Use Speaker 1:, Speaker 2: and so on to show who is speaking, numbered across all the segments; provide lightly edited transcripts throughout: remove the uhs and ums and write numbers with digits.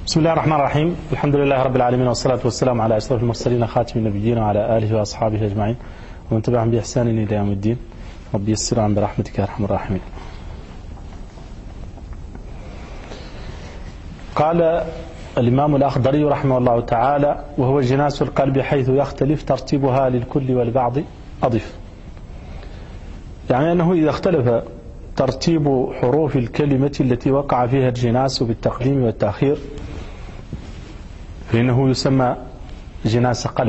Speaker 1: بسم الله الرحمن الرحيم. الحمد لله رب العالمين، والصلاة والسلام على أشرف المرسلين خاتم النبيين وعلى آله وأصحابه أجمعين ومن تبعهم بإحسان إلى يوم الدين. ربي يسر عن برحمتك يا أرحم الراحمين. قال الإمام الأخضري رحمه الله تعالى: وهو جناس القلب حيث يختلف ترتيبها للكل والبعض أضف. يعني أنه إذا اختلف ترتيب حروف الكلمة التي وقع فيها الجناس بالتقديم والتأخير فإنه يسمى جناس قلب.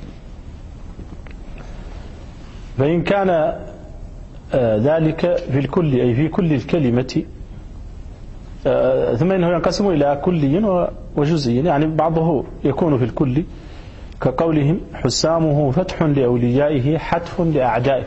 Speaker 1: فإن كان ذلك في الكل أي في كل الكلمة، ثم إنه ينقسم إلى كلي وجزئي، يعني بعضه يكون في الكل كقولهم: حسامه فتح لأوليائه حتف لأعدائه.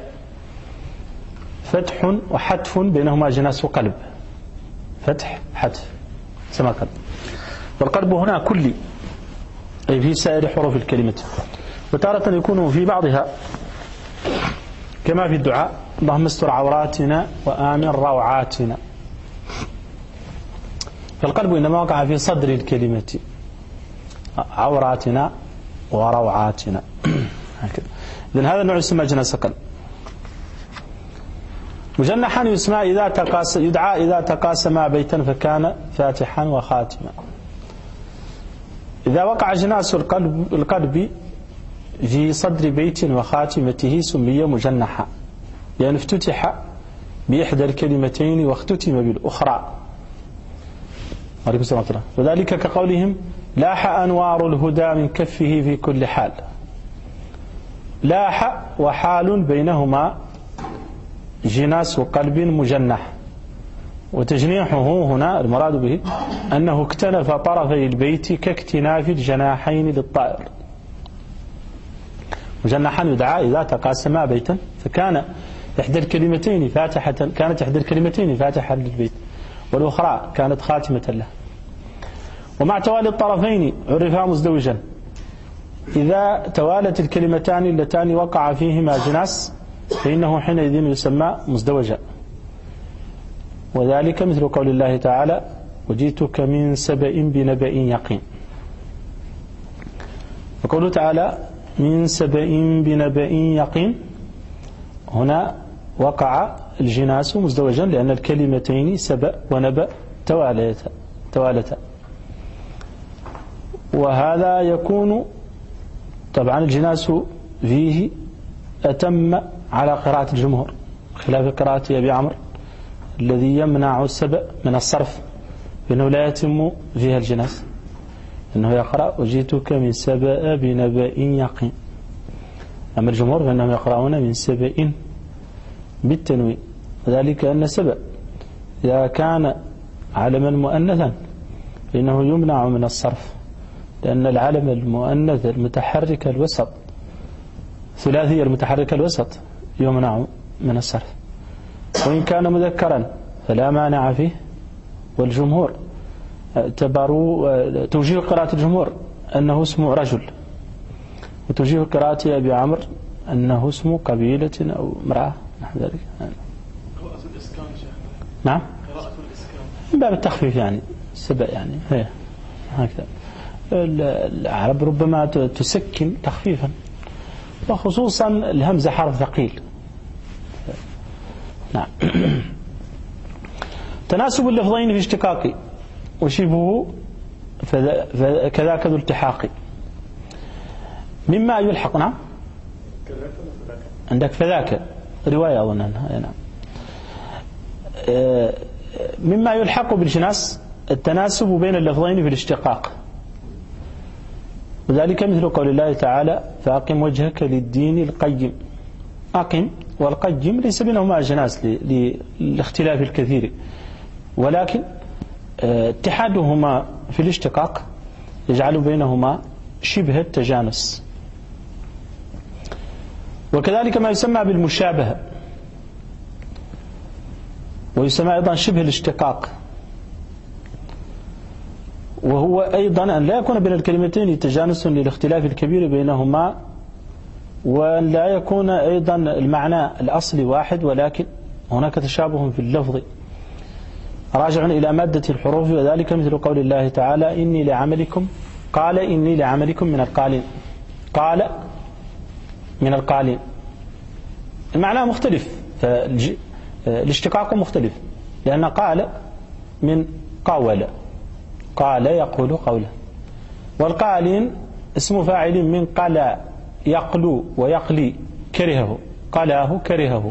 Speaker 1: فتح وحتف بينهما جناس قلب، فتح حتف سما قلب. والقلب هنا كلي أي في سائر حروف الكلمة، وتارة يكون في بعضها كما في الدعاء: اللهم استر عوراتنا وآمن روعاتنا. فالقلب إنما وقع في صدر الكلمة، عوراتنا وروعاتنا. إذن هذا النوع يسمى جناس قلب. مجنحا يدعى إذا تقاسما بيتا فكان فاتحا وخاتما. إذا وقع جناس القلب في صدر بيت وخاتمته سمي مجنحا، يعني افتتح بإحدى الكلمتين واختتم بالأخرى. وذلك كقولهم: لاح أنوار الهدى من كفه في كل حال. لاح وحال بينهما جناس قلب مجنح، وتجنيحه هنا المراد به أنه اكتنف طرفي البيت كاكتناف الجناحين للطائر. مجنحا يدعى إذا تقاسما بيتا فكان إحدى الكلمتين فاتحة للبيت والأخرى كانت خاتمة له. ومع توالي الطرفين عرفا مزدوجا، إذا توالت الكلمتان اللتان وقع فيهما جناس فإنه حينئذ يسمى مزدوجا. وذلك مثل قول الله تعالى: وجئتك من سبأ بنبأ يقين. وقوله تعالى: من سبأ بنبأ يقين، هنا وقع الجناس مزدوجا لأن الكلمتين سبأ ونبأ توالتا. وهذا يكون طبعا الجناس فيه أتم على قراءة الجمهور، خلاف قراءة أبي عمرو الذي يمنع السبأ من الصرف، فإنه لا يتم فيها الجناس، إنه يقرأ: وجئتك من سبأ بنبأ يقين. أما الجمهور فإنهم يقرأون من سبأ بالتنوين، وذلك أن سبأ إذا كان علما مؤنثا فإنه يمنع من الصرف، لأن العلم المؤنث المتحرك الوسط ثلاثي المتحرك الوسط يمنع من الصرف. وإن كان مذكرا فلا مانع فيه. والجمهور اعتبروا توجيه قراءة الجمهور أنه اسم رجل، وتوجيه قراءة أبي عمرو أنه اسم قبيلة أو امرأة نحو ذلك.
Speaker 2: قراءة الإسكان.
Speaker 1: نعم،
Speaker 2: قراءة الإسكان
Speaker 1: من باب التخفيف، يعني سبأ يعني هكذا. العرب ربما تسكن تخفيفا، وخصوصا الهمزة حرف ثقيل. نعم. تناسب اللفظين في اشتقاق وشبهه كذاك ذو التحاق. مما يلحق. نعم، عندك فذاك رواية أظن أنها. نعم. مما يلحق بالجناس التناسب بين اللفظين في الاشتقاق، وذلك مثل قول الله تعالى: فأقم وجهك للدين القيم. أقم والقيم ليس بينهما جناس للاختلاف الكثير، ولكن اتحادهما في الاشتقاق يجعل بينهما شبه التجانس. وكذلك ما يسمى بالمشابهة، ويسمى أيضا شبه الاشتقاق، وهو أيضا أن لا يكون بين الكلمتين تجانس للاختلاف الكبير بينهما، وأن لا يكون أيضا المعنى الأصلي واحد ولكن هناك تشابه في اللفظ. راجع إلى مادة الحروف، وذلك مثل قول الله تعالى إني لعملكم، قال إني لعملكم من القالين، قال من القالين، المعنى مختلف، الاشتقاق مختلف، لأن قال من قول، قال يقول قولا، والقالين اسم فاعل من قلى يقلو ويقلي، كرهه، قلاه كرهه،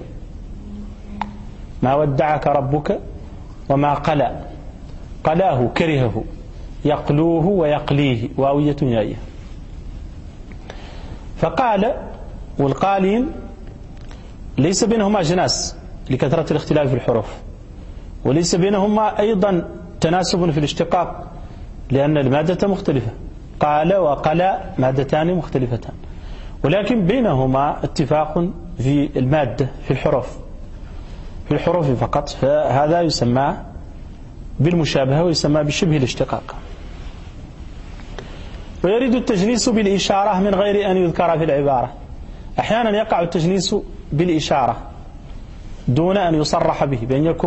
Speaker 1: ما ودعك ربك وما قلى، قلاه كرهه، يقلوه ويقليه، واوية يائية. فقال والقالين ليس بينهما جناس لكثرة الاختلاف في الحروف، وليس بينهما أيضا تناسب في الاشتقاق لأن المادة مختلفة، قال وقلى مادتان مختلفتان، ولكن بينهما اتفاق في المادة في الحروف فقط، فهذا يسمى بالمشابهة ويسمى بشبه الاشتقاق. ويرد التجنيس بالإشارة من غير أن يذكر في العبارة، أحيانا يقع التجنيس بالإشارة دون أن يصرح به،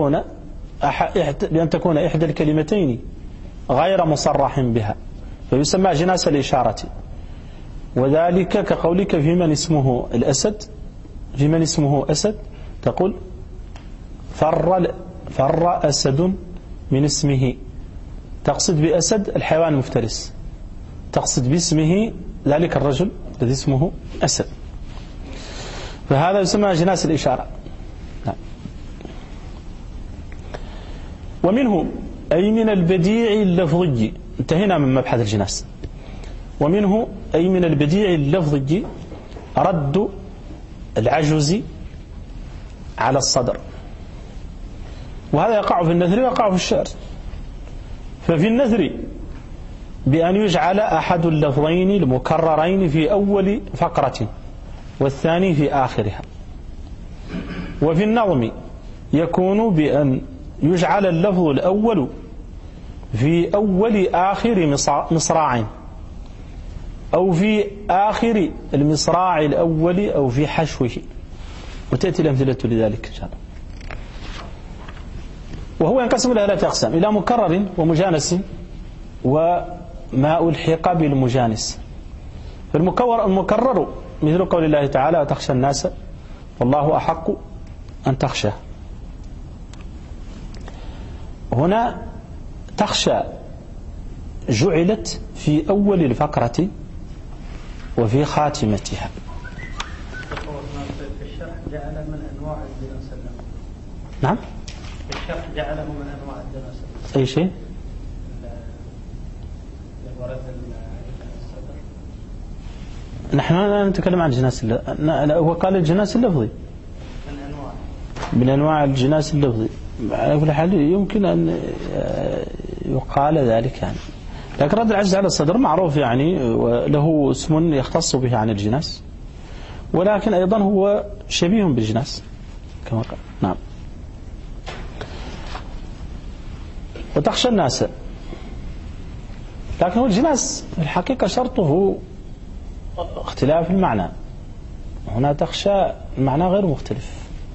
Speaker 1: بأن تكون إحدى الكلمتين غير مصرح بها، فيسمى جناس الإشارة، وذلك كقولك في من اسمه الأسد، في من اسمه أسد تقول فر أسد من اسمه، تقصد بأسد الحيوان المفترس، تقصد باسمه ذلك الرجل الذي اسمه أسد، فهذا يسمى جناس الإشارة. ومنه أي من البديع اللفظي، انتهينا من مبحث الجناس. ومنه أي من البديع اللفظي رد العجز على الصدر، وهذا يقع في النثر ويقع في الشعر. ففي النثر بأن يجعل أحد اللفظين المكررين في أول فقرة والثاني في آخرها. وفي النظم يكون بأن يجعل اللفظ الأول في أول آخر مصراع، أو في آخر المصراع الأول، أو في حشوه، وتأتي الأمثلة لذلك إن شاء الله. وهو ينقسم إلى 3 أقسام: إلى مكرر ومجانس وما ألحق بالمجانس. فالمكرر مثل قول الله تعالى وتخشى الناس والله أحق أن تخشى. هنا تخشى جعلت في أول الفقرة وفي خاتمتها.
Speaker 3: في الشرح جعل من أنواع الجناس.
Speaker 1: نعم،
Speaker 3: في الشرح جعله من أنواع الجناس.
Speaker 1: أي شيء؟ نحن لا نتكلم عن الجناس، هو قال الجناس اللفظي من أنواع الجناس اللفظي. على كل حال يمكن أن يقال ذلك يعني، لكن رد العجز على الصدر معروف يعني، وله اسم يختص به عن الجناس، ولكن أيضا هو شبيه بالجناس كما قال. نعم. وتخشى الناس، لكن هو الجناس الحقيقة شرطه اختلاف المعنى. هنا تخشى المعنى غير مختلف،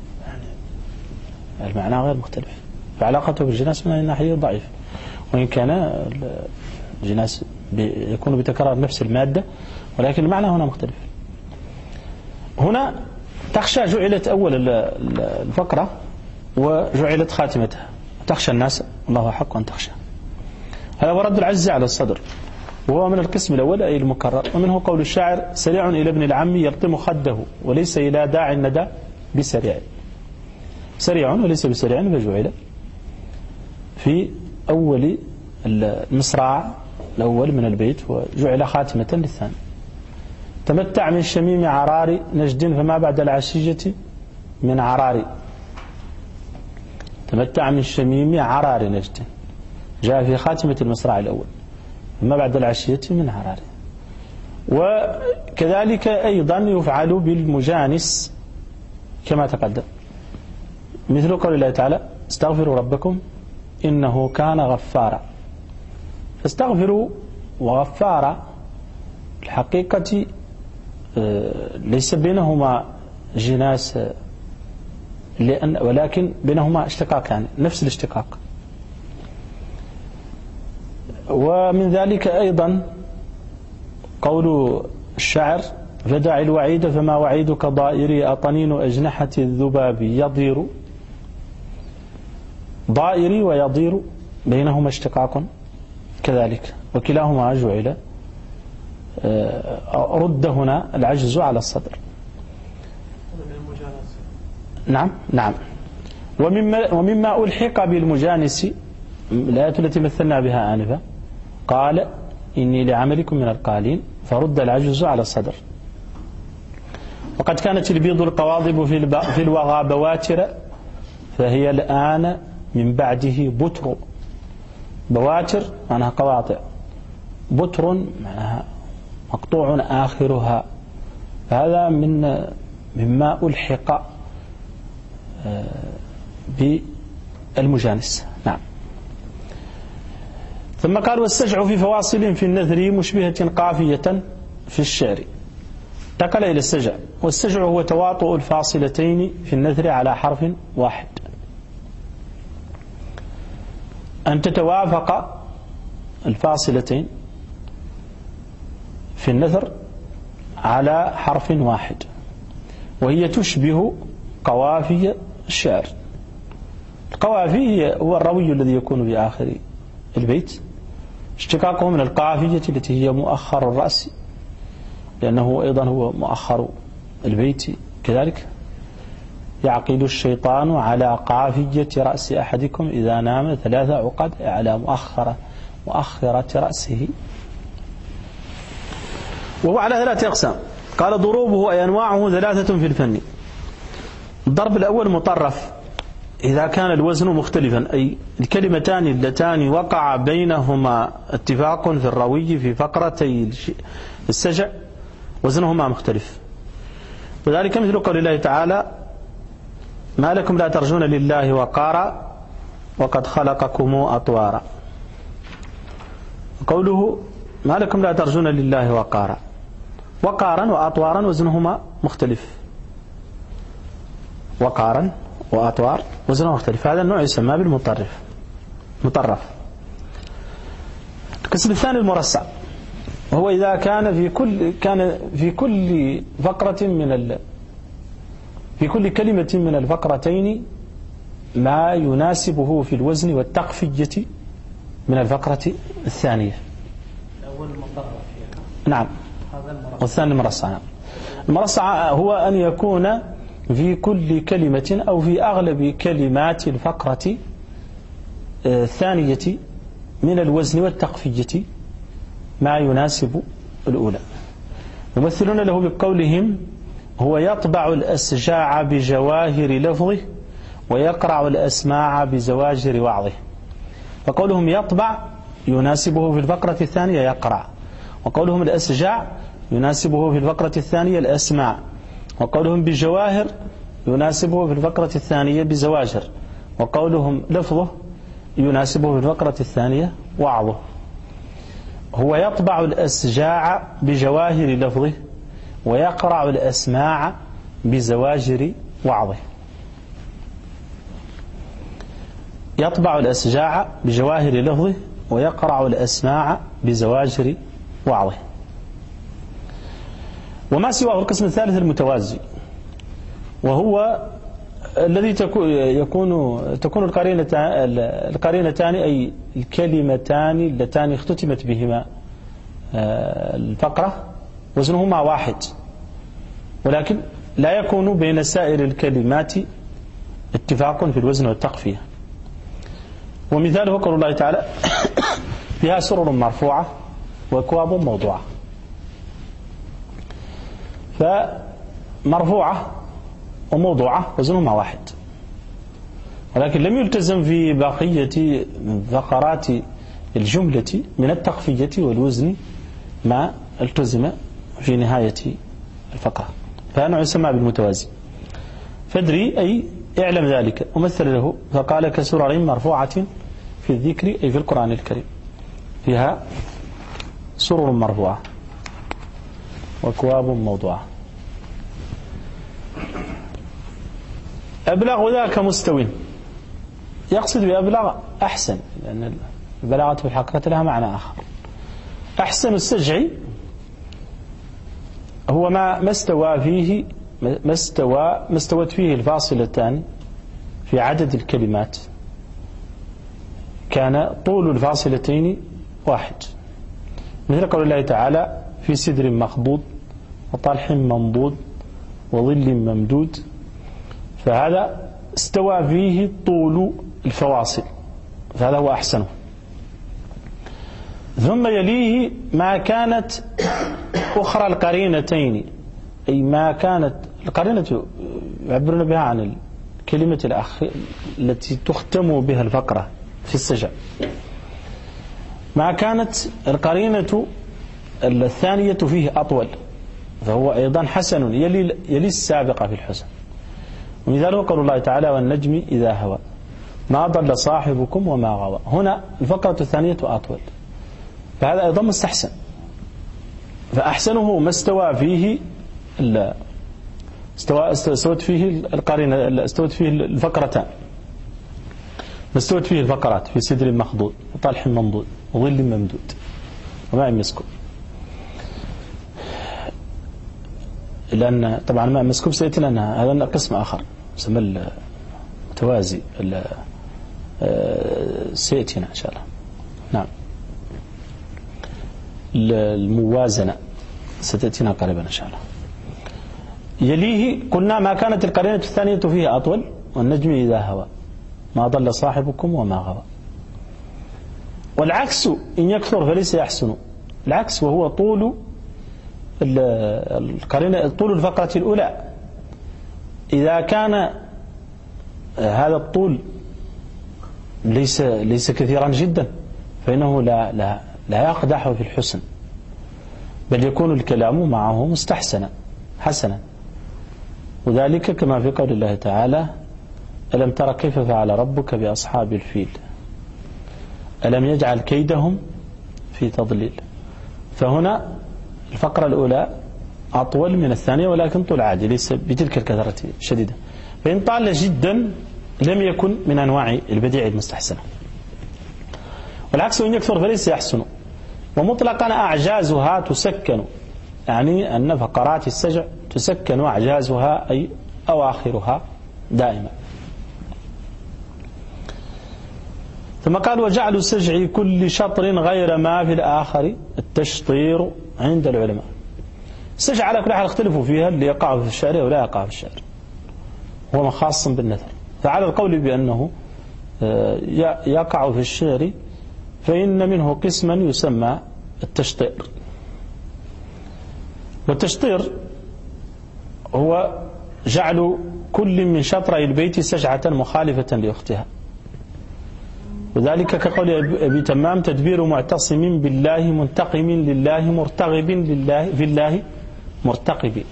Speaker 1: يعني المعنى غير مختلف، فعلاقته بالجناس من الناحية ضعيف، وإن كان الجناس يكون بتكرار نفس المادة، ولكن المعنى هنا مختلف. هنا تخشى جعلت أول الفقرة وجعلت خاتمتها، تخشى الناس الله حق أن تخشى. هذا ورد العجز على الصدر، وهو من القسم الأول أي المكرر. ومنه قول الشاعر سريع إلى ابن العم يلطم خده وليس إلى داع الندى بسريع، سريع وليس بسريع، فجعل في أول المصراع الأول من البيت وجعل خاتمة للثاني. تمتع من شميم عرار نجد فما بعد العشية من عرار، تمتع من شميم عرار نجد جاء في خاتمة المصراع الأول، فما بعد العشية من عرار. وكذلك أيضا يفعل بالمجانس كما تقدم، مثل قول الله تعالى استغفروا ربكم إنه كان غفارا. فاستغفروا وغفارا الحقيقة ليس بينهما جناس، ولكن بينهما اشتقاق، يعني نفس الاشتقاق، ومن ذلك أيضا قول الشاعر: فدع الوعيد فما وعيدك ضائري أطنين أجنحة الذباب يضير. ضائري ويضير بينهما اشتقاق كذلك، وكلاهما جعل رد هنا العجز على الصدر. نعم. ومما ألحق بالمجانس الآية التي مثلنا بها آنفا: قال إني لعملكم من القالين، فرد العجز على الصدر. وقد كانت البيض القواضب في الوغى بواتر، فهي الآن من بعده بتر. بواتر معناها قواطع، بتر معناها مقطوع آخرها. فهذا مما ألحق بالمجانس. نعم. ثم قال: والسجع في فواصل في النثر مشبهة قافية في الشعر. انتقل إلى السجع، والسجع هو تواطؤ الفاصلتين في النثر على حرف واحد، أن تتوافق الفاصلتين في النثر على حرف واحد، وهي تشبه قوافي الشعر. القوافي هو الروي الذي يكون في آخر البيت، اشتقاقه من القافية التي هي مؤخر الرأس، لأنه أيضا هو مؤخر البيت كذلك. يعقد الشيطان على قافية رأس أحدكم إذا نام 3 عقد على مؤخرة رأسه. وهو على 3 أقسام. قال: ضروبه أي أنواعه 3 في الفن. الضرب الأول مطرف إذا كان الوزن مختلفا، أي الكلمتان اللتان وقع بينهما اتفاق في الروي في فقرتي السجع وزنهما مختلف. وذلك مثل قول الله تعالى: ما لكم لا ترجون لله وقارا وقد خلقكم أطوارا. قوله: ما لكم لا ترجون لله وقارا، وقارا وأطوارا وزنهما مختلف. وقارا وأطوار وزنهما مختلف. هذا النوع يسمى بالمطرف. القسم الثاني المرصع، وهو إذا كان في كل فقرة في كل كلمة من الفقرتين ما يناسبه في الوزن والتقفية من الفقرة الثانية.
Speaker 3: الأول مطرف.
Speaker 1: نعم. والثاني المرصع. المرصع هو أن يكون في كل كلمة أو في أغلب كلمات الفقرة الثانية من الوزن والتقفية ما يناسب الأولى. يمثلون له بقولهم: هو يطبع الأسجاع بجواهر لفظه ويقرع الأسماع بزواجر وعظه. فقولهم يطبع يناسبه في الفقرة الثانية يقرع، وقولهم الأسجاع يناسبه في الفقرة الثانية الأسماع، وقولهم بجواهر يناسبه في الفقرة الثانية بزواجر، وقولهم لفظه يناسبه في الفقرة الثانية وعظه. هو يطبع الأسجاع بجواهر لفظه ويقرع الأسماع بزواجر وعظه. يطبع الأسجاع بجواهر لفظه ويقرع الأسماع بزواجر وعظه. وما سواه القسم الثالث المتوازي، وهو الذي تكون القرينتان أي الكلمتان اللتان اختتمت بهما الفقرة وزنهما واحد، ولكن لا يكون بين سائر الكلمات اتفاق في الوزن والتقفية. ومثاله قول الله تعالى: فيها سرر مرفوعة وأكواب موضوعة. فمرفوعة وموضوعة وزنهما واحد، ولكن لم يلتزم في بقية فقرات الجملة من التقفية والوزن ما التزم في نهاية الفقرة، فهذا يسمى بالمتوازي. فادري أي اعلم ذلك. ومثل له فقال: كسرر مرفوعة في الذكر أي في القرآن الكريم، فيها سرر مرفوعة وأكواب موضوعة. أبلغ ذاك مستوٍ، يقصد بأبلغ أحسن، لأن البلاغة في الحقيقة لها معنى آخر. أحسن السجع هو ما استوت فيه الفاصلتان في عدد الكلمات، كان طول الفاصلتين واحد، مثل قول الله تعالى في سدر مخضود وطلح منضود وظل ممدود، فهذا استوى فيه طول الفواصل، فهذا هو أحسنه. ثم يليه ما كانت أخرى القرينتين، أي ما كانت القرينة يعبرون بها عن الكلمة التي تختم بها الفقرة في السجع، ما كانت القرينة الثانية فيه أطول، فهو أيضا حسن يلي السابقة في الحسن. ومثاله قول الله تعالى والنجم إذا هوى ما ضل صاحبكم وما غوى، هنا الفقرة الثانية أطول، فهذا أيضا مستحسن. فأحسنه ما استوى فيه استوت فيه القرينة، استوت فيه الفقرتان، ما استوت فيه الفقرات في سدر مخضود وطلح منضود وظل ممدود وماء مسكوب. لأن طبعا ماء مسكوب سيأتي لنا هذا قسم آخر يسمى التوازي سيأتينا إن شاء الله. نعم، الموازنة ستأتينا قريبا إن شاء الله. يليه قلنا ما كانت القرينة الثانية فيه أطول، والنجم إذا هوى ما ضل صاحبكم وما غوى. والعكس إن يكثر فليس يحسن، العكس وهو طول القرينة، طول الفقرة الأولى، إذا كان هذا الطول ليس كثيرا جدا فإنه لا يقدح في الحسن، بل يكون الكلام معه مستحسنا حسنا. وذلك كما في قول الله تعالى ألم تر كيف فعل ربك بأصحاب الفيل ألم يجعل كيدهم في تضليل. فهنا الفقرة الأولى أطول من الثانية، ولكن طول عادي ليس بتلك الكثرة الشديدة، فإن طال جدا لم يكن من أنواع البديع المستحسنة. والعكس إن يكثر فليس يحسن. ومطلقا أعجازها تسكن، يعني أن فقرات السجع تسكن أعجازها أي أواخرها دائما. ثم قال وجعل السجع كل شطر غير ما في الآخر التشطير عند العلماء. السجع على كل حال اختلفوا فيها، اللي يقع في الشعر ولا يقع في الشعر، هو خاص بالنثر. فعلى القول بأنه يقع في الشعر فإن منه قسما يسمى التشطير. والتشطير هو جعل كل من شطري البيت سجعة مخالفة لأختها، وذلك كقول أبي تمام تدبير معتصم بالله منتقم لله مرتغب لله في الله مرتقب.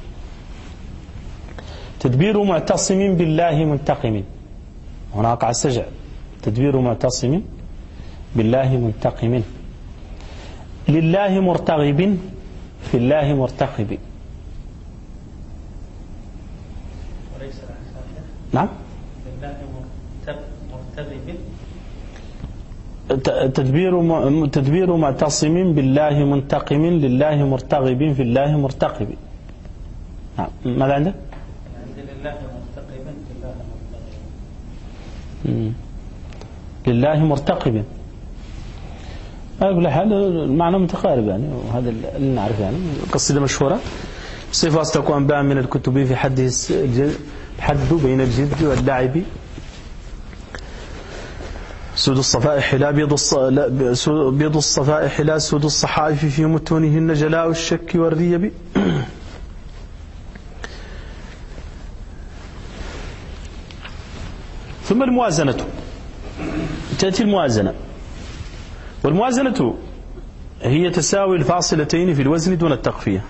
Speaker 1: تدبير معتصم بالله منتقم، هنا وقع السجع تدبير معتصم بالله منتقم لله مرتغب في الله مرتقب. نعم، تدبير معتصم بالله منتقم لله مرتغب في الله مرتقب. نعم، ماذا عندك؟
Speaker 3: لله مرتقبا في الله مرتقب.
Speaker 1: لله مرتقب على كل حال المعنى متقارب يعني، وهذا اللي نعرف يعني. قصيدة مشهورة صفة أصدق أنباء من الكتب في حده الحد بين الجد واللعب سود الصفائح لا بيض الصفائح لا سود الصحائف في متونهن جلاء الشك والريب. ثم الموازنة، تأتي الموازنة، والموازنة هي تساوي الفاصلتين في الوزن دون التقفية،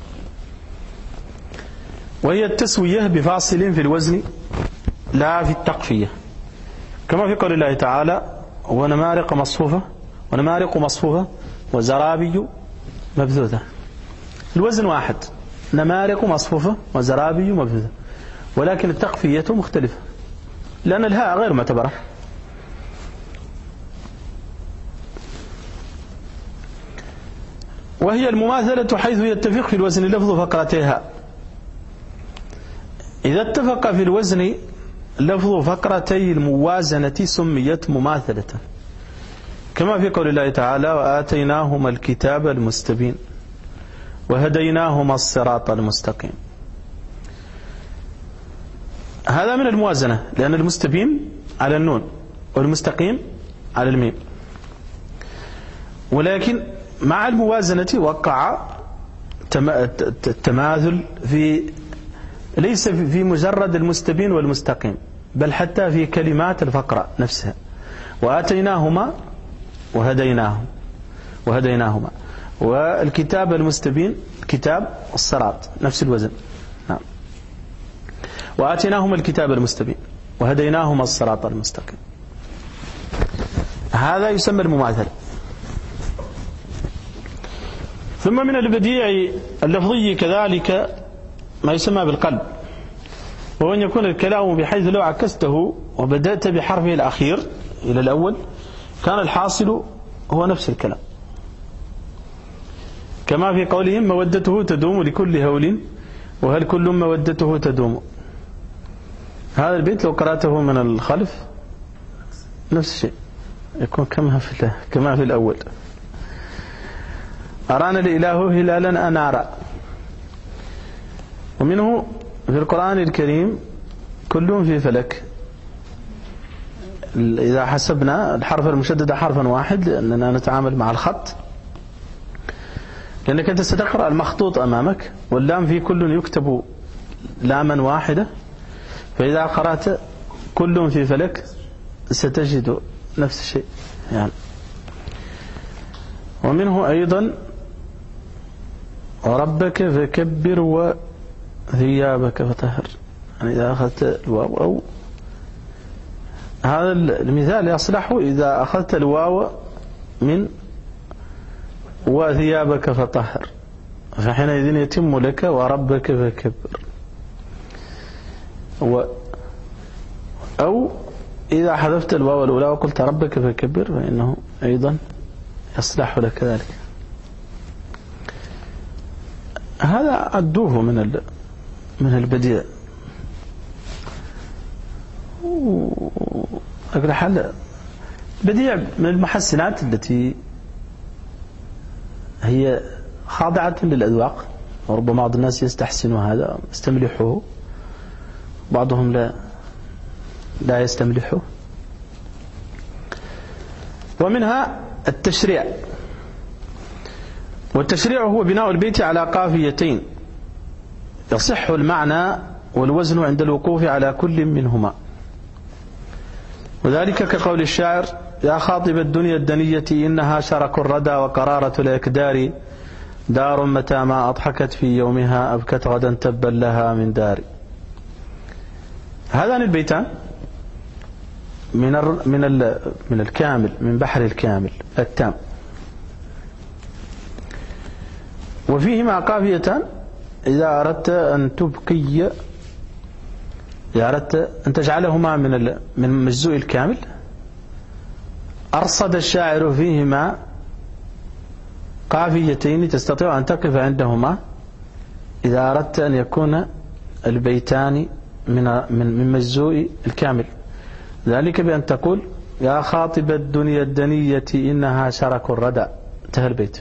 Speaker 1: وهي التسوية بفاصل في الوزن لا في التقفية، كما في قول الله تعالى ونمارق مصفوفة وزرابي مبثوثة. الوزن واحد، نمارق مصفوفة وزرابي مبثوثة، ولكن التقفية مختلفة لأن الهاء غير معتبرة. وهي المماثلة حيث يتفق في الوزن لفظ فقرتيها. إذا اتفق في الوزن لفظ فقرتي الموازنة سميت مماثلة، كما في قول الله تعالى وآتيناهما الكتاب المستبين وهديناهما الصراط المستقيم. هذا من الموازنة، لأن المستبين على النون والمستقيم على الميم، ولكن مع الموازنة وقع التماثل ليس في مجرد المستبين والمستقيم، بل حتى في كلمات الفقرة نفسها. وآتيناهما وهديناهما والكتاب المستبين كتاب الصراط نفس الوزن. نعم. وآتيناهما الكتاب المستبين وهديناهما الصراط المستقيم. هذا يسمى المماثلة. ثم من البديع اللفظي كذلك ما يسمى بالقلب، وهو أن يكون الكلام بحيث لو عكسته وبدأت بحرفه الأخير إلى الأول كان الحاصل هو نفس الكلام، كما في قولهم مودته تدوم لكل هول وهل كل مودته تدوم. هذا البيت لو قرأته من الخلف نفس الشيء يكون كما في الأول. أرانا الإله هلالا أنارا. ومنه في القرآن الكريم كلهم في فلك. إذا حسبنا الحرف المشدد حرفا واحد لأننا نتعامل مع الخط، لأنك أنت ستقرأ المخطوط أمامك واللام في كل يكتب لاما واحدة، فإذا قرأت كلهم في فلك ستجد نفس الشيء يعني. ومنه أيضا وربك فكبر وثيابك فطهر، يعني إذا أخذت الواو أو هذا المثال يصلح إذا أخذت الواو من وثيابك فطهر، فحينئذ يتم لك وربك فكبر. أو إذا حذفت الواو الأولى وقلت ربك فكبر فإنه أيضا يصلح لك ذلك. هذا أدوه من البديع. أقول حال بديع من المحسنات التي هي خاضعة للأذواق، وربما بعض الناس يستحسن هذا يستملحه، بعضهم لا يستملحه. ومنها التشريع، والتشريع هو بناء البيت على قافيتين يصح المعنى والوزن عند الوقوف على كل منهما، وذلك كقول الشاعر يا خاطب الدنيا الدنية إنها شرك الردى وقرارة الإكدار، دار متى ما أضحكت في يومها أبكت غدا تبا لها من دار. هذان البيتان من الكامل، من بحر الكامل التام، وفيهما قافيتان إذا أردت أن تبقي، إذا أردت أن تجعلهما من مجزوء الكامل، أرصد الشاعر فيهما قافيتين تستطيع أن تقف عندهما إذا أردت أن يكون البيتان من مجزوء الكامل، ذلك بأن تقول يا خاطب الدنيا الدنية إنها شرك الردى، انتهى البيت.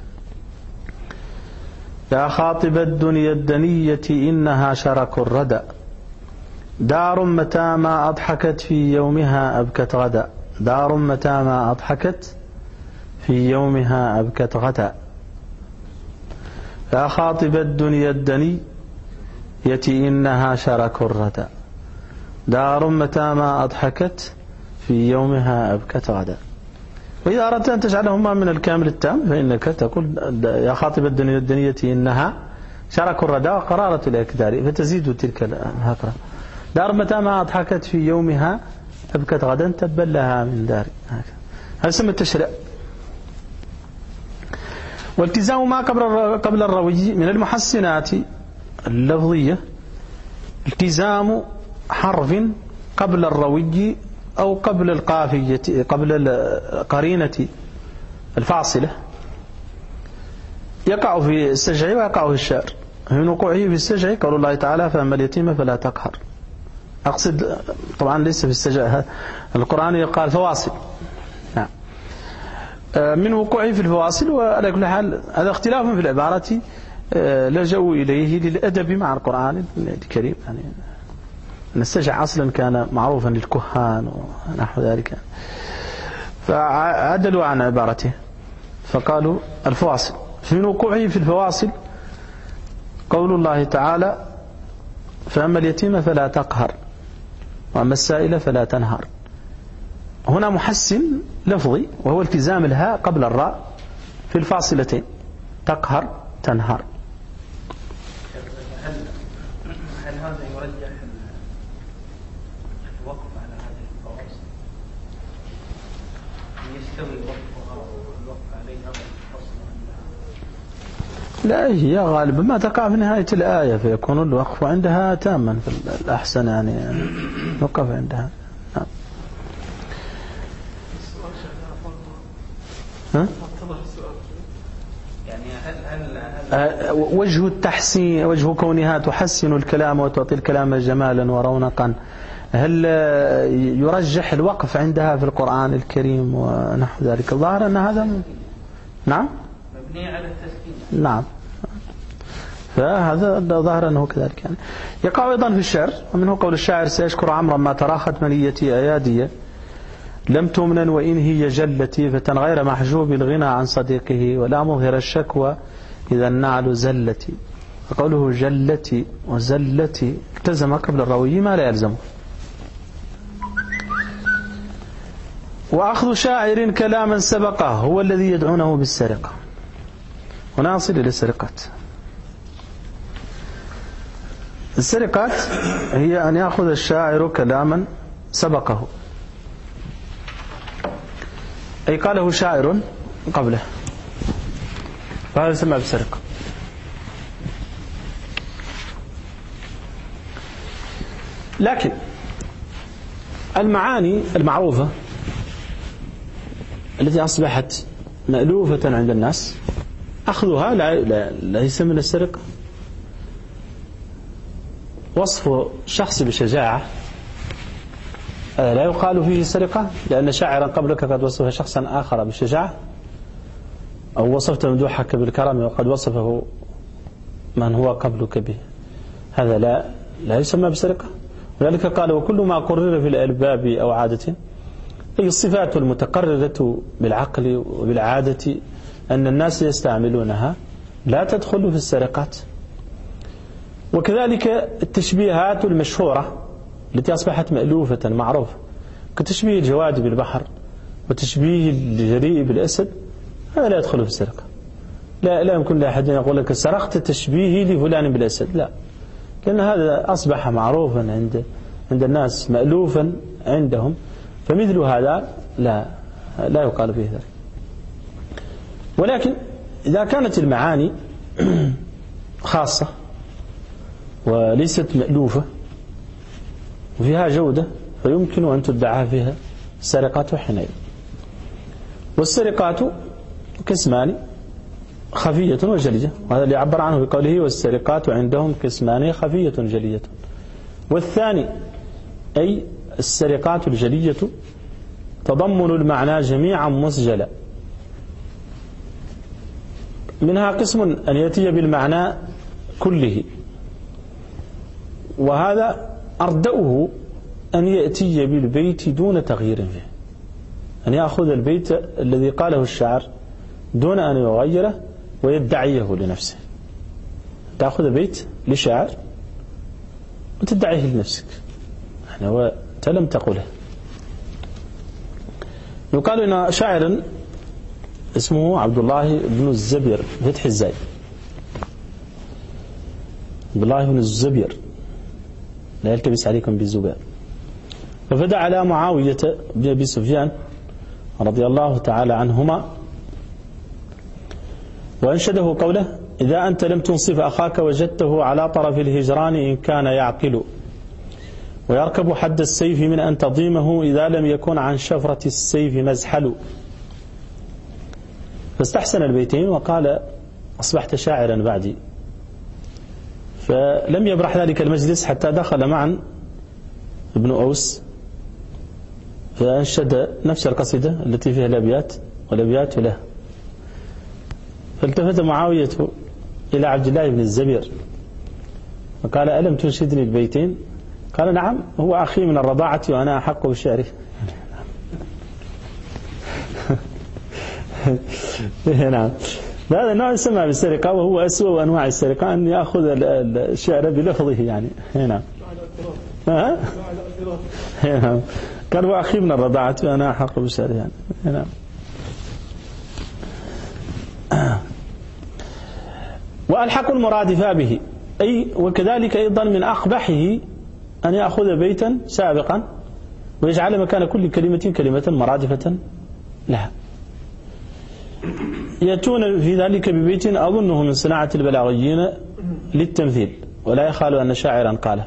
Speaker 1: يا خاطب الدنيا الدنية إنها شرك الردى، دار متى ما أضحكت في يومها أبكت غدا، دار متى ما أضحكت في يومها أبكت غدا. يا خاطب الدنيا الدنية إنها شرك الردى، دار متى ما أضحكت في يومها أبكت غدا. وإذا أردت أن تجعلهما من الكامل التام فإنك تقول يا خاطب الدنيا الدنية إنها شرك الردى وقرارة الإكدار، فتزيد تلك هكذا، دار متى ما أضحكت في يومها أبكت غدا تبا لها من دار. هذا اسم التشريع. والتزام ما قبل الروي من المحسنات اللفظية التزام حرف قبل الروي أو قبل القافية، قبل القرينة الفاصلة، يقع في السجع ويقع في الشعر. من وقوعه في السجع قول الله تعالى فأما اليتيم فلا تقهر. أقصد طبعا ليس في السجع، القرآن قال فواصل. نعم. من وقوعه في الفواصل. وعلى كل حال هذا اختلاف في العبارة لجأوا إليه للأدب مع القرآن الكريم. يعني أن السجع أصلا كان معروفا للكهان ونحو ذلك، فعدلوا عن عبارته فقالوا الفواصل. من وقوعه في الفواصل قول الله تعالى فأما اليتيم فلا تقهر وأما السائل فلا تنهر. هنا محسن لفظي وهو التزام الهاء قبل الراء في الفاصلتين، تقهر تنهر.
Speaker 3: هل هذا يرجح الوقف على هذه الفواصل؟ يستوي الوقف عليها والفصل عندها؟
Speaker 1: لا، هي غالبا ما تقع في نهاية الآية فيكون الوقف عندها تاما في الأحسن، يعني نوقف عندها. وجه التحسين، وجه كونها تحسن الكلام وتعطي الكلام جمالا ورونقا، هل يرجح الوقف عندها في القرآن الكريم ونحو ذلك؟ الظاهر أن هذا نعم
Speaker 3: مبني على التسكين.
Speaker 1: نعم، فهذا ظاهر أنه كذلك. يعني يقع أيضا في الشعر، ومنه قول الشاعر سيشكر عمرا ما تراخت منيتي أيادية لم تمنن وإن هي جلتي فتى غير محجوب الغنى عن صديقه ولا مظهر الشكوى إذا النعل زلتي. فقوله جلتي وزلتي التزم قبل الروي ما لا يلزمه. وأخذ شاعر كلاما سبقه هو الذي يدعونه بالسرقة. ونصل إلى السرقات. السرقات هي أن يأخذ الشاعر كلاما سبقه، أي قاله شاعر قبله، فهذا يسمى بالسرقة. لكن المعاني المعروفة التي أصبحت مألوفة عند الناس أخذها ليس من السرقة. وصف شخص بشجاعة لا يقال فيه سرقة، لأن شاعرا قبلك قد وصف شخصا آخر بالشجاعة، أو وصفت ممدوحك بالكرم وقد وصفه من هو قبلك به، هذا لا يسمى بسرقة. ولذلك قال وكل ما قرر في الألباب أو عادة، أي الصفات المتقررة بالعقل وبالعادة أن الناس يستعملونها لا تدخل في السرقات. وكذلك التشبيهات المشهورة التي أصبحت مألوفة معروفة كتشبيه الجواد بالبحر وتشبيه الجريء بالأسد، هذا لا يدخل في السرقة. لا يمكن لأحد يقول لك سرقت تشبيهي لفلان بالأسد، لا، لأن هذا أصبح معروفا عند الناس مألوفا عندهم، فمثل هذا لا يقال فيه ذلك. ولكن إذا كانت المعاني خاصة وليست مألوفة وفيها جودة فيمكن أن تدعى فيها السرقات حينئذ. والسرقات قسمان خفية وجلية، وهذا اللي عبر عنه بقوله والسرقات عندهم قسمان خفية جلية. والثاني أي السرقات الجلية تضمن المعنى جميعا مسجلا، منها قسم أن يأتي بالمعنى كله، وهذا أردأه أن يأتي بالبيت دون تغيير فيه، أن يأخذ البيت الذي قاله الشاعر دون أن يغيره ويدعيه لنفسه. تأخذ البيت لشاعر وتدعيه لنفسك، وأنت لم تقله. يقال إن شاعر اسمه عبد الله بن الزبير فتح الزاي، عبد الله بن الزبير لا يلتبس عليكم بالزبير، ففدع على معاوية بن أبي سفيان رضي الله تعالى عنهما وأنشده قوله إذا أنت لم تنصف أخاك وجدته على طرف الهجران إن كان يعقل ويركب حد السيف من أن تضيمه إذا لم يكن عن شفرة السيف مزحل. فاستحسن البيتين وقال أصبحت شاعرا بعدي. فلم يبرح ذلك المجلس حتى دخل معا ابن أوس فأنشد نفس القصيدة التي فيها الأبيات والأبيات له. فالتفت معاوية إلى عبد الله بن الزبير فقال: ألم تنشدني البيتين؟ قال: نعم، هو أخي من الرضاعة وأنا أحق بشعره. نعم، هذا النوع يسمى بالسرقة، وهو أسوأ أنواع السرقة أن يأخذ الشعر بلفظه يعني. نعم. نعم، قال: هو أخي من الرضاعة وأنا أحق بشعره يعني. نعم. وألحق المرادفا به، أي وكذلك أيضا من أقبحه أن يأخذ بيتا سابقا ويجعل مكان كل كلمة كلمة مرادفة لها. يأتون في ذلك ببيت أظنه من صناعة البلاغيين للتمثيل، ولا يخال أن شاعرا قاله،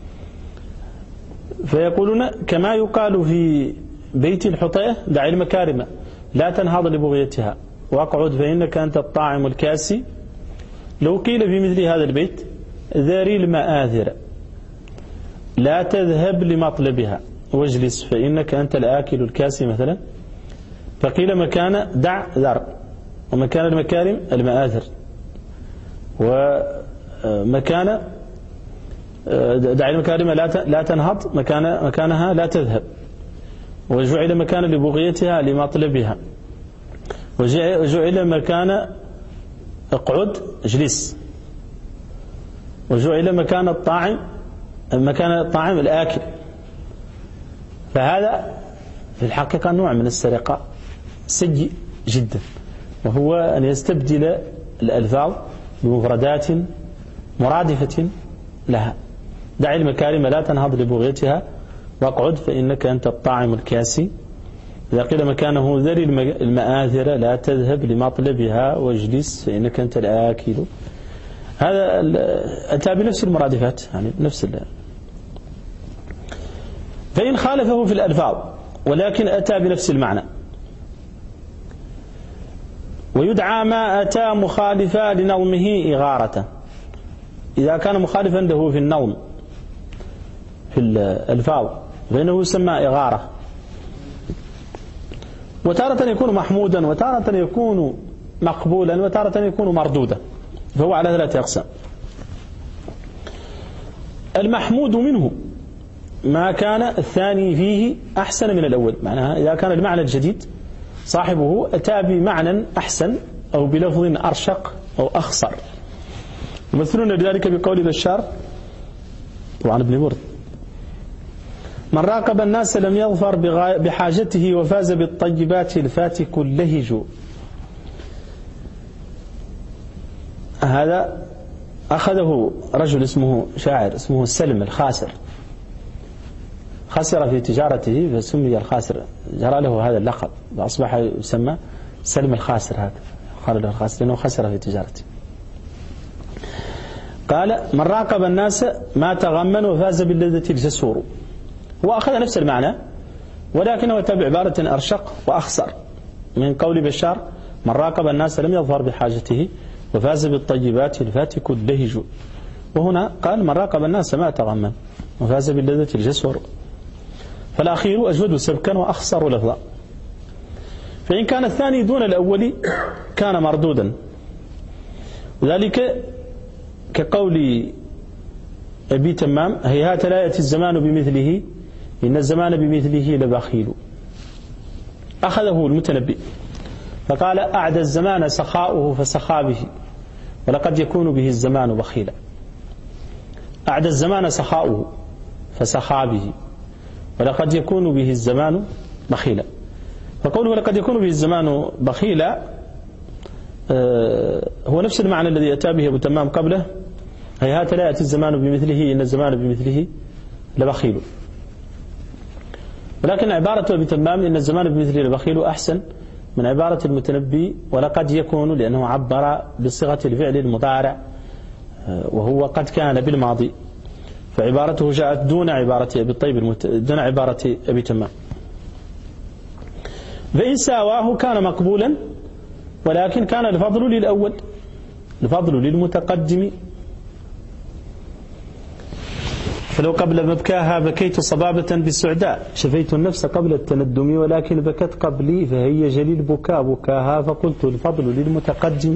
Speaker 1: فيقولون كما يقال في بيت الحطيئة: دع المكارم لا تنهض لبغيتها واقعد فإنك أنت الطاعم الكاسي. لو قيل في مثل هذا البيت: ذري المآثر لا تذهب لمطلبها واجلس فإنك أنت الآكل الكاسي مثلا، فقيل مكان دع ذر، ومكان المكارم المآثر، ومكان دع المكارم لا تنهض مكانها لا تذهب، وجعل مكان لبغيتها لمطلبها، وجعل مكان اقعد اجلس، وجعل مكان الطاعم الآكل. فهذا في الحقيقة نوع من السرقة سيء جدا، وهو أن يستبدل الألفاظ بمفردات مرادفة لها. دع المكارم لا تنهض لبغيتها واقعد فإنك أنت الطاعم الكاسي. إذا قيل مكانه ذري المآثر لا تذهب لمطلبها واجلس فإنك أنت الآكل. هذا أتى بنفس المرادفات يعني نفس فإن خالفه في الألفاظ ولكن أتى بنفس المعنى. ويدعى ما أتى مخالفا لنظمه إغارة، إذا كان مخالفا له في النظم في الألفاظ فإنه يسمى إغارة. وتارة يكون محمودا، وتارة يكون مقبولا، وتارة يكون مردودا، فهو على 3 أقسام. المحمود منه ما كان الثاني فيه أحسن من الأول، معناها إذا كان المعنى الجديد صاحبه أتى بمعنى أحسن أو بلفظ أرشق أو أخصر. يمثلون ذلك بقول بشار طبعا ابن برد: من راقب الناس لم يظفر بحاجته وفاز بالطيبات الفاتك اللهج. هذا أخذه رجل اسمه شاعر اسمه السلم الخاسر، خسر في تجارته فسمي الخاسر، جرى له هذا اللقب فأصبح يسمى سلم الخاسر. هذا قال له الخاسر لأنه خسر في تجارته. قال: من راقب الناس ما تغمن وفاز باللذة الجسور. وأخذ نفس المعنى ولكنه أتى بعبارة أرشق وأخسر من قول بشار: من راقب الناس لم يظفر بحاجته وفاز بالطيبات الفاتك اللهج. وهنا قال: من راقب الناس ما تغمن وفاز باللذة الجسور. فالأخير أجود سبكا وأخسر لفظا. فإن كان الثاني دون الأول كان مردودا، وذلك كقول أبي تمام: هيهات لا يأتي الزمان بمثله إن الزمان بمثله لبخيل. أخذه المتنبي فقال: أعدى الزمان سخاؤه فسخى به ولقد يكون به الزمان بخيلا. أعدى الزمان سخاؤه فسخى به ولقد يكون به الزمان بخيلا. فقوله ولقد يكون به الزمان بخيلا هو نفس المعنى الذي أتى به أبو تمام قبله: هيهات لا يأتي الزمان بمثله إن الزمان بمثله لبخيل. ولكن عبارة أبي تمام إن الزمان بمثله لبخيل أحسن من عبارة المتنبي ولقد يكون، لأنه عبر بصيغة الفعل المضارع وهو قد كان بالماضي، فعبارته جاءت دون عبارة أبي الطيب دون عبارة أبي تمام. فإن ساواه كان مقبولا ولكن كان الفضل للأول، الفضل للمتقدم. فلو قبل مبكاها بكيت صبابة بالسعداء، شفيت النفس قبل التندم ولكن بكت قبلي فهي جليل بكاء بكاها، فقلت الفضل للمتقدم.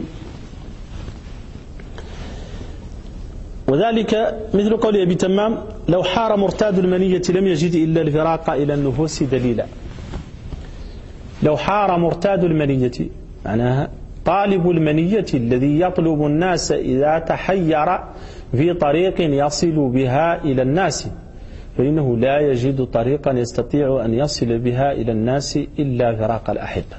Speaker 1: وذلك مثل قول أبي تمام: لو حار مرتاد المنية لم يجد إلا الفراق إلى النفوس دليلا. لو حار مرتاد المنية معناها طالب المنية الذي يطلب الناس إذا تحير في طريق يصل بها إلى الناس، فإنه لا يجد طريقا يستطيع أن يصل بها إلى الناس إلا فراق الأحبة.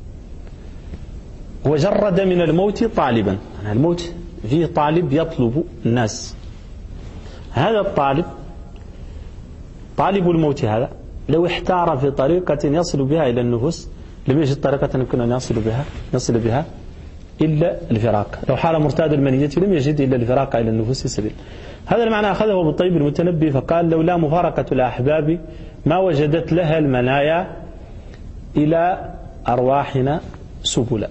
Speaker 1: وجرد من الموت طالبا، الموت فيه طالب يطلب الناس، هذا الطالب طالب الموت هذا لو احتار في طريقة يصل بها إلى النفوس لم يجد طريقة يمكن أن يصل بها إلا الفراق. لو حال مرتاد المنية لم يجد إلا الفراق إلى النفوس سبيل. هذا المعنى أخذه ابو الطيب المتنبي فقال: لولا مفارقة الأحباب ما وجدت لها المنايا إلى أرواحنا سبلا.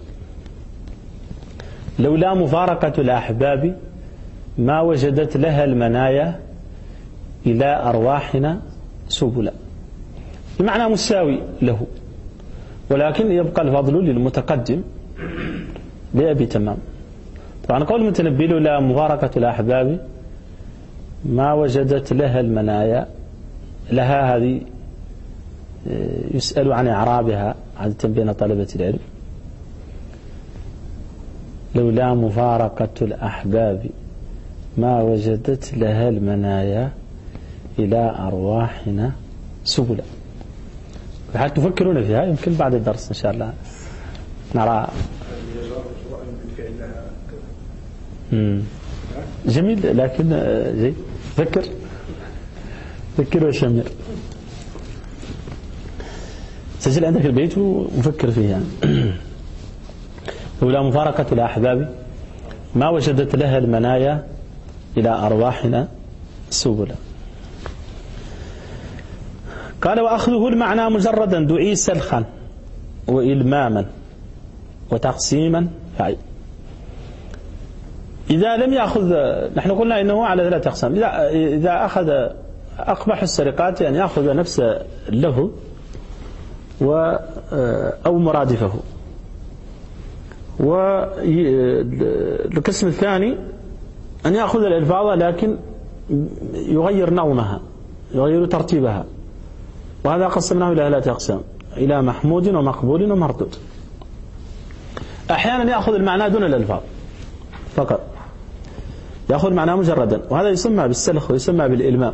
Speaker 1: لولا مفارقة الأحباب ما وجدت لها المنايا إلى أرواحنا سبلا، المعنى مساوي له، ولكن يبقى الفضل للمتقدم لأبي تمام. طبعا قول المتنبي: لولا مفارقة الأحباب ما وجدت لها المنايا، لها هذه يسأل عن إعرابها عادة بين طلبة العلم. لولا مفارقة الأحباب ما وجدت لها المنايا إلى أرواحنا سبلا. هل تفكرون فيها؟ يمكن بعد الدرس إن شاء الله نرى. جميل، لكن جيد. فكر وشمر، سجل عندك البيت وفكر فيها. لولا مفارقة الأحباب ما وجدت لها المنايا إلى أرواحنا سبلا. قال: وأخذه المعنى مجردا دعي سلخا وإلماما وتقسيما فعي. إذا لم يأخذ، نحن قلنا إنه على 3 أقسام. إذا أخذ أقبح السرقات أن يأخذ نفس له أو مرادفه. والقسم الثاني أن يأخذ الألفاظ لكن يغير نظمها، يغير ترتيبها، وهذا قسمناه إلى 3 أقسام: إلى محمود ومقبول ومردود. أحيانا يأخذ المعنى دون الألفاظ فقط، يأخذ معناه مجردا، وهذا يسمى بالسلخ ويسمى بالإلمام.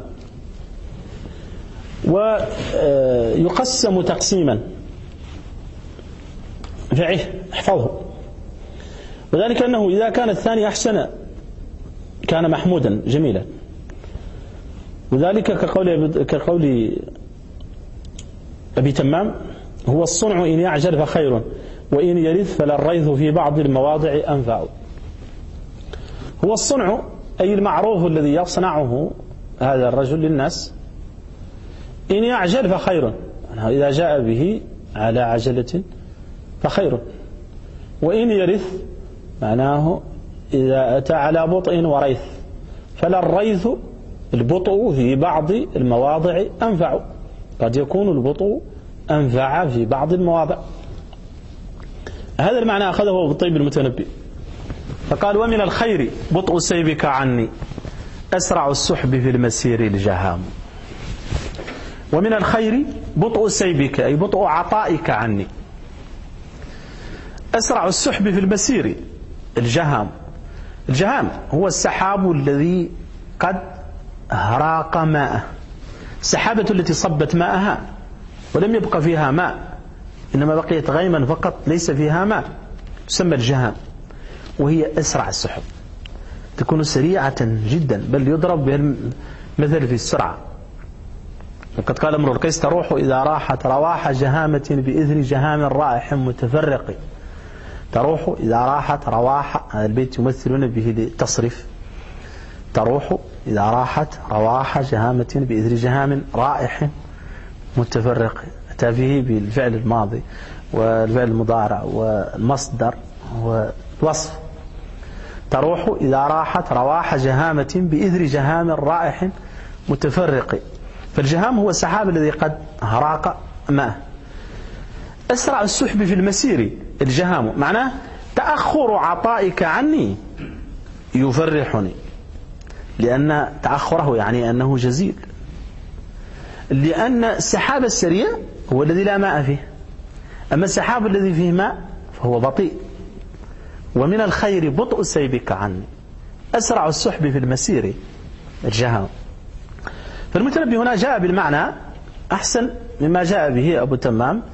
Speaker 1: ويقسم تقسيما فعه احفظه، وذلك أنه إذا كان الثاني أحسن كان محمودا جميلا، وذلك كقول أبي تمام: هو الصنع إن يعجل فخير وإن يرث فلا الريث في بعض المواضع أنفع. هو الصنع أي المعروف الذي يصنعه هذا الرجل للناس، إن يعجل فخير، إذا جاء به على عجلة فخير، وإن يرث معناه إذا أتى على بطء وريث، فلا الريث البطء في بعض المواضع أنفع، قد يكون البطء أنفع في بعض المواضع. هذا المعنى أخذه ابو الطيب المتنبي فقال: ومن الخير بطء سيبك عني أسرع السحب في المسير الجهام. ومن الخير بطء سيبك أي بطء عطائك عني، أسرع السحب في المسير الجهام. الجهام هو السحاب الذي قد هراق ماءه، السحابة التي صبت ماءها ولم يبقى فيها ماء، إنما بقيت غيما فقط ليس فيها ماء، تسمى الجهام، وهي أسرع السحب، تكون سريعة جدا، بل يضرب بها المثل في السرعة. وقد قال امرؤ القيس: تروح إذا راحت رواح جهامة بإذن جهام رائح متفرق. تروح إذا راحت رواح، هذا البيت يمثلون به التصريف. تروح إذا راحت رواح جهامة بإذن جهام رائح متفرق، أتى فيه بالفعل الماضي والفعل المضارع والمصدر والوصف. تروح إذا راحت رواح جهامة بإذر جهام رائح متفرق. فالجهام هو السحاب الذي قد هراق ماءه. أسرع السحب في المسير الجهام، معناه تأخر عطائك عني يفرحني، لأن تأخره يعني أنه جزيل، لأن السحاب السريع هو الذي لا ماء فيه، أما السحاب الذي فيه ماء فهو بطيء. ومن الخير بطء سيبك عني، أسرع السحب في المسير الجهام. فالمتنبي هنا جاء بالمعنى أحسن مما جاء به أبو تمام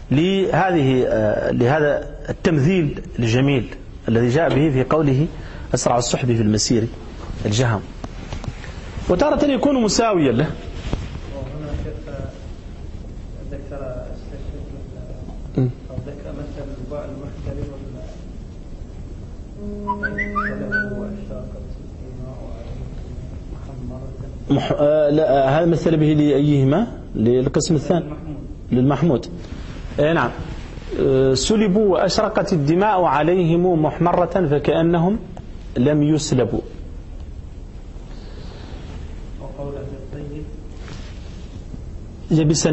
Speaker 1: لهذا التمثيل الجميل الذي جاء به في قوله أسرع السحب في المسير الجهام. وتارة يكون مساويا له.
Speaker 3: وهنا ذكر مثل الباء المحتل
Speaker 1: لا، هذا مثل به لأيهما؟ للقسم الثاني للمحمود. نعم. سلبوا وأشرقت الدماء عليهم محمرة فكأنهم لم يسلبوا.
Speaker 3: وقوله الطيب
Speaker 1: يبس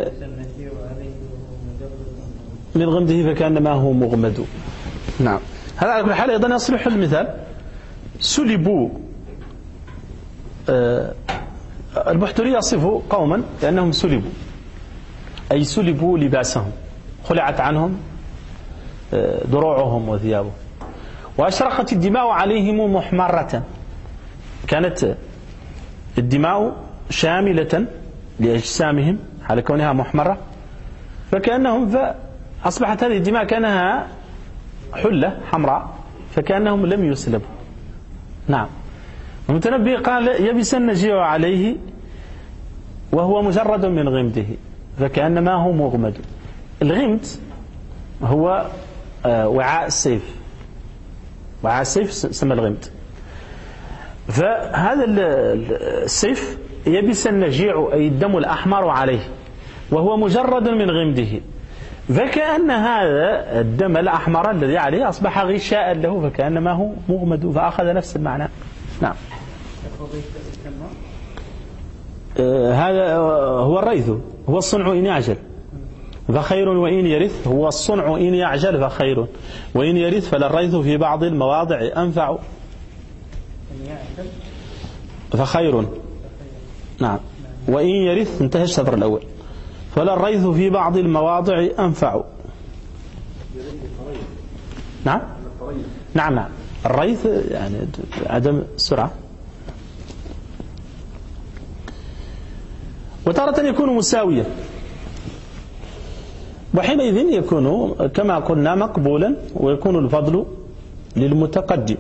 Speaker 1: من غمده فكأنما هو مغمد. نعم. هذا على كل حال أيضا يصلح المثال. سلبوا، البحتري يصف قوما لأنهم سلبوا، أي سلبوا لباسهم، خلعت عنهم دروعهم وثيابهم. وأشرقت الدماء عليهم محمرة، كانت الدماء شاملة لأجسامهم على كونها محمرة، فكأنهم أصبحت هذه الدماء كأنها حلة حمراء فكأنهم لم يسلبوا. نعم. المتنبي قال يبس النجيع عليه وهو مجرد من غمده فكأنما هو مغمد. الغمد هو وعاء السيف، وعاء السيف سمى الغمد. فهذا السيف يبس النجيع أي الدم الأحمر عليه وهو مجرد من غمده، فكأن هذا الدم الأحمر الذي عليه أصبح غشاء له فكأنما هو مغمد، فأخذ نفس المعنى. نعم. هذا هو الريث، هو الصنع إن يعجل فخير، وإن يرث هو الصنع إن يعجل فخير، وإن يرث فلا الريث في بعض المواضع أنفع فخير. نعم. وإن يرث انتهى الشطر الأول، فلا الريث في بعض المواضع أنفع. نعم. نعم. الريث يعني عدم السرعة. وتارة يكون مساويا، وحينئذ يكون كما قلنا مقبولا، ويكون الفضل للمتقدم.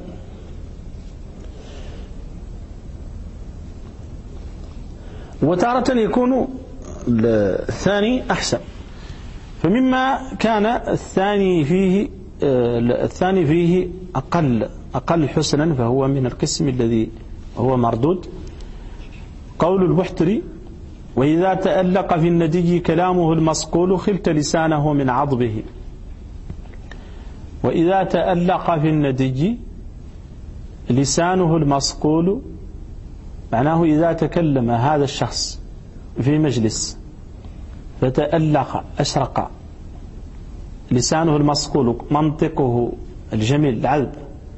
Speaker 1: وتارة يكون الثاني أحسن، فمما كان الثاني فيه أقل حسنا فهو من القسم الذي هو مردود. قول البحتري وإذا تألق في الندي كلامه المصقول خلت لسانه من عضبه. وإذا تألق في الندي لسانه المصقول معناه إذا تكلم هذا الشخص في مجلس فتألق أشرق لسانه المصقول منطقه الجميل العذب،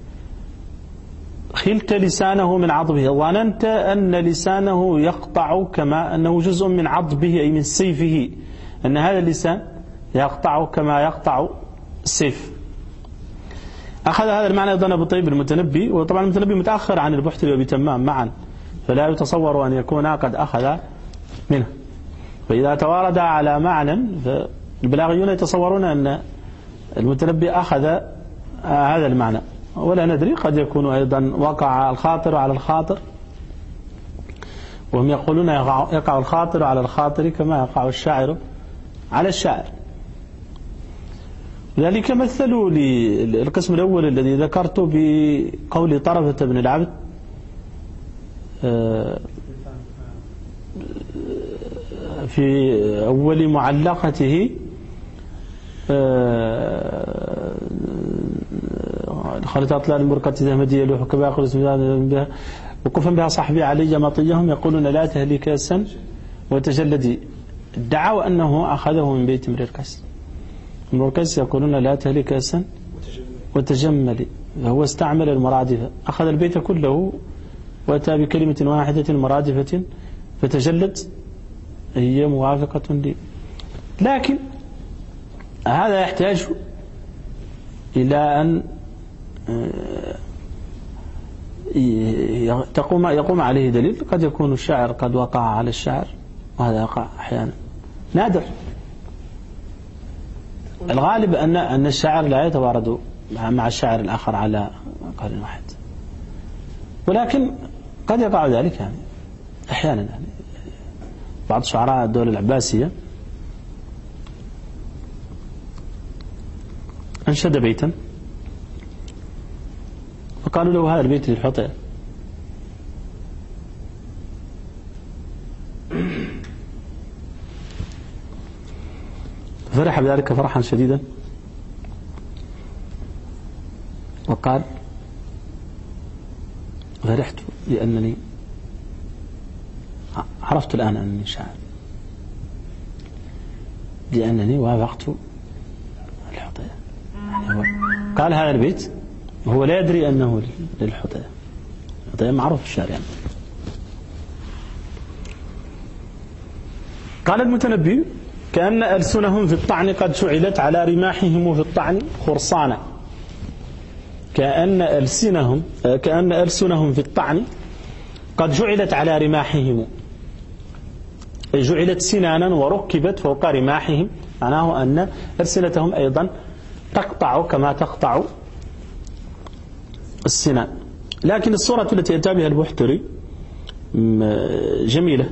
Speaker 1: خلت لسانه من عضبه، ظننت أن لسانه يقطع كما أنه جزء من عضبه أي من سيفه، أن هذا اللسان يقطع كما يقطع السيف. أخذ هذا المعنى أيضا أبو طيب المتنبي، وطبعا المتنبي متأخر عن البحتري وأبي تمام معا، فلا يتصور أن يكون قد أخذ منه. فإذا توارد على معنى فالبلاغيون يتصورون أن المتنبي أخذ هذا المعنى، ولا ندري، قد يكون أيضا وقع الخاطر على الخاطر، وهم يقولون يقع الخاطر على الخاطر كما يقع الشاعر على الشاعر. لذلك مثلوا للقسم الأول الذي ذكرته بقول طرفة بن العبد في أول معلقته دخلت أطلال المرقة ذهمدية لوح كباقر بها وكفا بها صحبي علي مطيهم يقولون لا تهلي كاسا وتجلدي ادعوا أنه أخذه من بيت امرئ القيس. امرئ القيس يقولون لا تهلي كاسا وتجملي، فهو استعمل المرادفة، أخذ البيت كله وأتى بكلمة واحدة مرادفة فتجلد، هي موافقة لي. لكن هذا يحتاج إلى أن يقوم عليه دليل. قد يكون الشاعر قد وقع على الشعر، وهذا يقع أحيانا نادر. الغالب أن الشاعر لا يتوارد مع الشاعر الآخر على قول واحد، ولكن قد يقع ذلك يعني أحيانا. يعني بعض شعراء الدولة العباسية أنشد بيتا فقالوا له هذا البيت للحطية، فرح بذلك فرحا شديدا وقال فرحت لأنني عرفت الآن أنني شاعر، لأنني وافقت الحطية. يعني قال هذا البيت وهو لا يدري أنه للحطية. الحطية معروف في الشعر يعني. قال المتنبي كأن ألسنهم في الطعن قد شعلت على رماحهم في الطعن خرصانا. كأن ألسنهم في الطعن قد جعلت على رماحهم، أي جعلت سنانا وركبت فوق رماحهم، معناه أن ألسنتهم أيضا تقطع كما تقطع السنان. لكن الصورة التي أتى بها البحتري جميلة،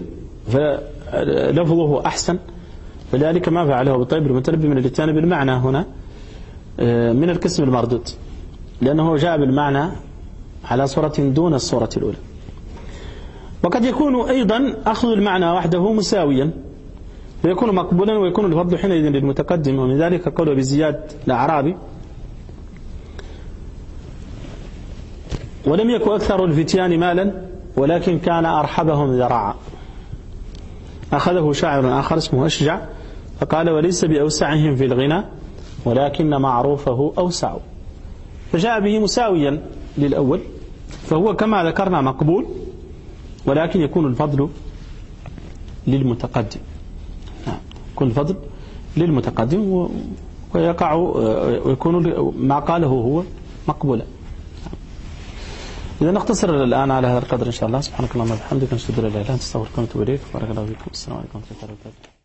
Speaker 1: فلفظه أحسن، فذلك ما فعله أبو طيب المتنبي من الاتيان بالمعنى هنا من القسم المردود، لأنه جاء بالمعنى على صورة دون الصورة الأولى. وقد يكون أيضا أخذ المعنى وحده مساويا فيكون مقبولا، ويكون الفضل حينئذ للمتقدم. ومن ذلك قول أبي زياد الأعرابي ولم يكن أكثر الفتيان مالا ولكن كان أرحبهم ذراعا. أخذه شاعر آخر اسمه أشجع فقال وليس بأوسعهم في الغنى ولكن معروفه أوسع، فجاء به مساويا للأول، فهو كما ذكرنا مقبول، ولكن يكون الفضل للمتقدم. يكون الفضل للمتقدم ويقع ويكون ما قاله هو مقبولا. إذا نختصر الآن على هذا القدر إن شاء الله. سبحانك اللهم وبحمدك نشهد أن لا إله إلا أنت نستغفرك ونتوب إليك. بارك الله فيكم. السلام عليكم ورحمة الله وبركاته.